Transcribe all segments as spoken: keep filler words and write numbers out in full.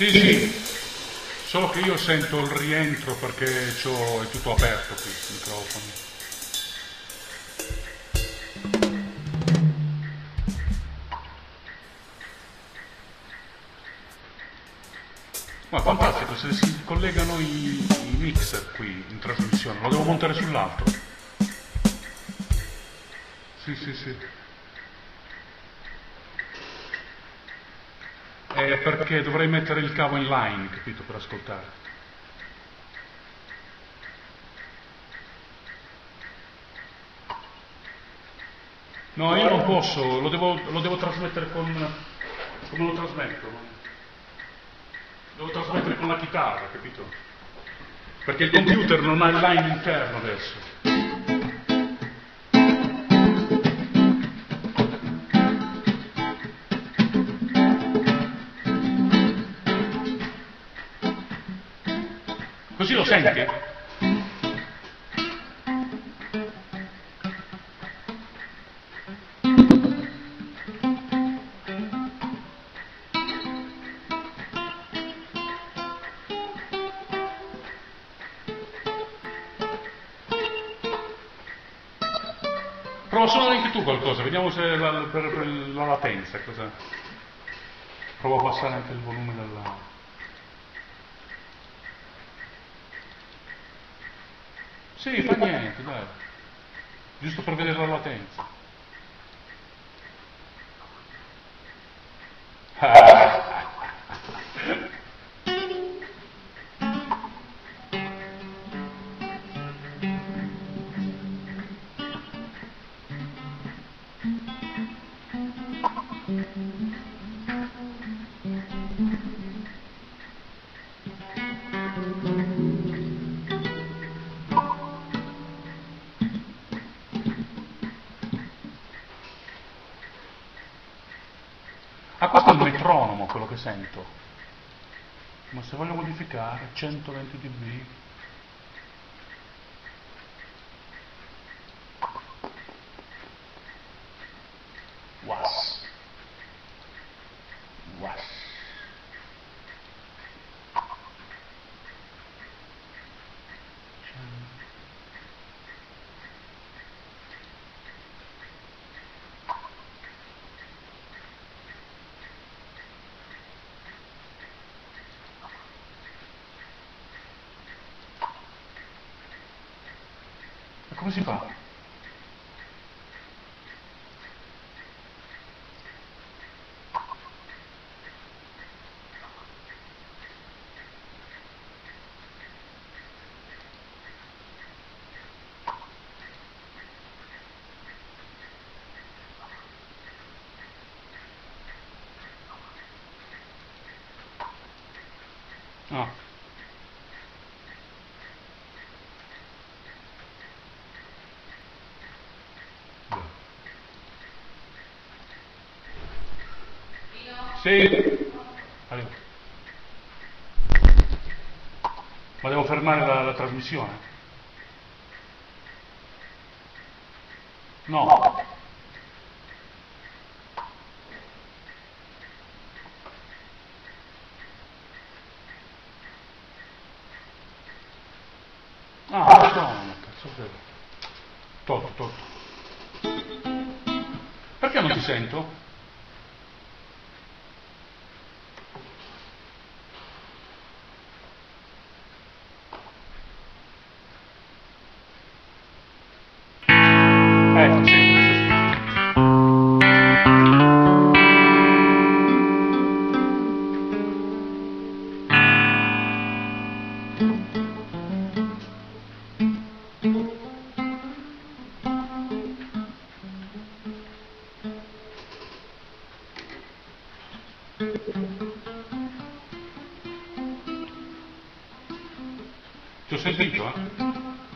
Sì, sì, solo che io sento il rientro perché c'ho, è tutto aperto qui, il microfono. Ma è fantastico, se si collegano i, i mixer qui in trasmissione, lo devo montare sull'altro. Sì, sì, sì. È perché dovrei mettere il cavo in line, capito, per ascoltare. No, io non posso, lo devo, lo devo trasmettere con... come lo trasmetto? Devo trasmettere con la chitarra, capito? Perché il computer non ha il line interno adesso. Così lo senti? Prova a suonare anche tu qualcosa, vediamo se la, per, per la latenza, cosa... Prova a abbassare anche il volume della... Sì, fa niente, dai. Giusto per vedere la latenza. Ah, questo è il metronomo, quello che sento. Ma se voglio modificare, centoventi decibel. Was. Was. E come si fa? Ah. Sì. Arrivo. Ma devo fermare la, la trasmissione? No. Ah, no, cazzo vero. Tolto, tolto. Perché non ti sento? Ecco, sì. Ti ho sentito, eh?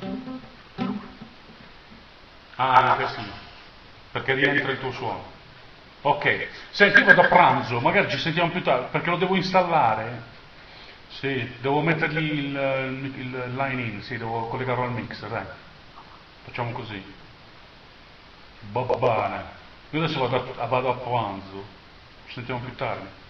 Ah, questo no. Perché rientra il tuo suono. Ok. Senti, vado a pranzo, magari ci sentiamo più tardi, perché lo devo installare. Sì, devo mettergli il, il, il line in, sì, devo collegarlo al mixer, dai. Facciamo così. Va bene. Io adesso vado a, vado a pranzo. Ci sentiamo più tardi.